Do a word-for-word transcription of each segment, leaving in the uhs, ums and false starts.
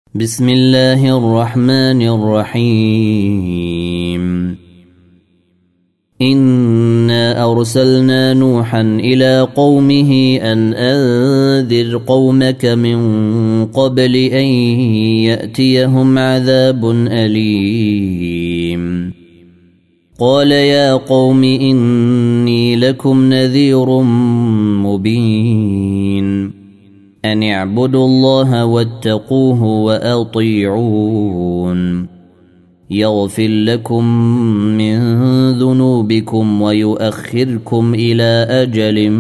بسم الله الرحمن الرحيم. إنا أرسلنا نوحا إلى قومه أن أنذر قومك من قبل أن يأتيهم عذاب أليم. قال يا قوم إني لكم نذير مبين أن اعبدوا الله واتقوه وأطيعون يغفر لكم من ذنوبكم ويؤخركم إلى أجل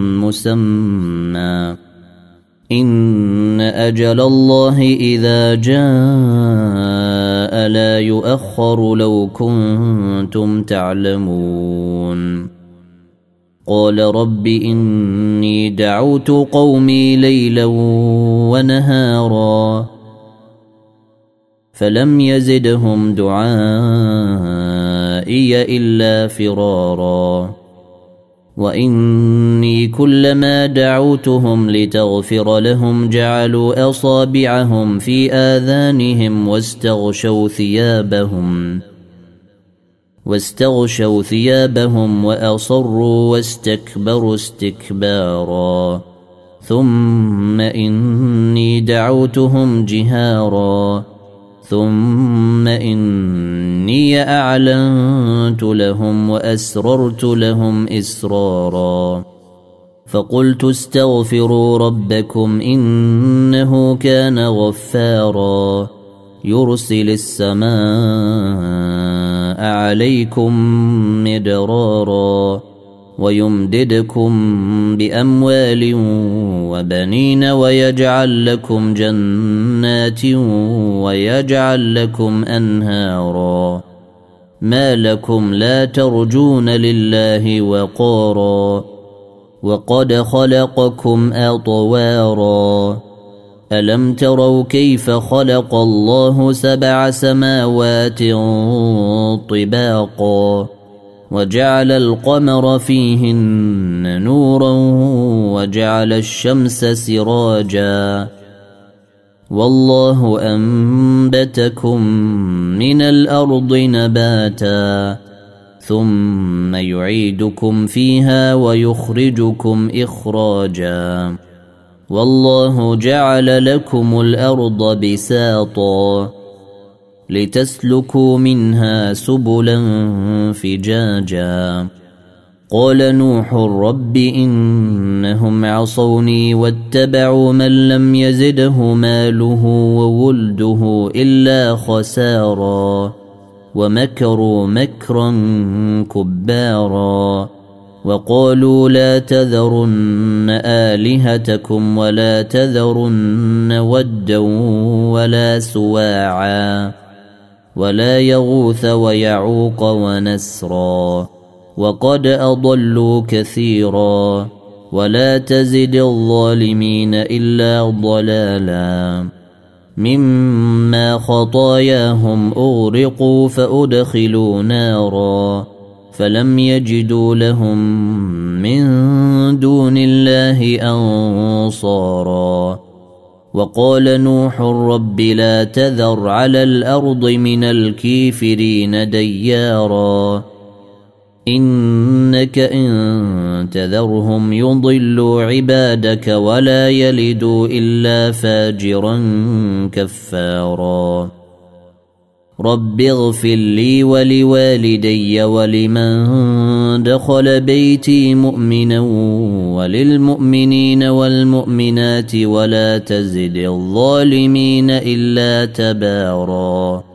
مسمى إن أجل الله إذا جاء لا يؤخر لو كنتم تعلمون. قال رب إني دعوت قومي ليلا ونهارا فلم يزدهم دعائي إلا فرارا وإني كلما دعوتهم لتغفر لهم جعلوا أصابعهم في آذانهم واستغشوا ثيابهم واستغشوا ثيابهم وأصروا واستكبروا استكبارا ثم إني دعوتهم جهارا ثم إني أعلنت لهم وأسررت لهم إسرارا فقلت استغفروا ربكم إنه كان غفارا يرسل السماء عليكم مدرارا ويمددكم بأموال وبنين ويجعل لكم جنات ويجعل لكم أنهارا ما لكم لا ترجون لله وقارا وقد خلقكم أطوارا ألم تروا كيف خلق الله سبع سماوات طباقا وجعل القمر فيهن نورا وجعل الشمس سراجا والله أنبتكم من الأرض نباتا ثم يعيدكم فيها ويخرجكم إخراجا والله جعل لكم الأرض بساطا لتسلكوا منها سبلا فجاجا قال نوح رب إنهم عصوني واتبعوا من لم يزده ماله وولده إلا خسارا ومكروا مكرا كبارا وقالوا لا تذرن آلهتكم ولا تذرن ودا ولا سواعا ولا يغوث ويعوق ونسرا وقد أضلوا كثيرا ولا تزد الظالمين إلا ضلالا مما خطاياهم أغرقوا فأدخلوا نارا فلم يجدوا لهم من دون الله أنصارا وقال نوح رب لا تذر على الأرض من الكافرين ديارا إنك إن تذرهم يضلوا عبادك ولا يلدوا إلا فاجرا كفارا رب اغفر لي ولوالدي ولمن دخل بيتي مؤمنا وللمؤمنين والمؤمنات ولا تزد الظالمين إلا تبارا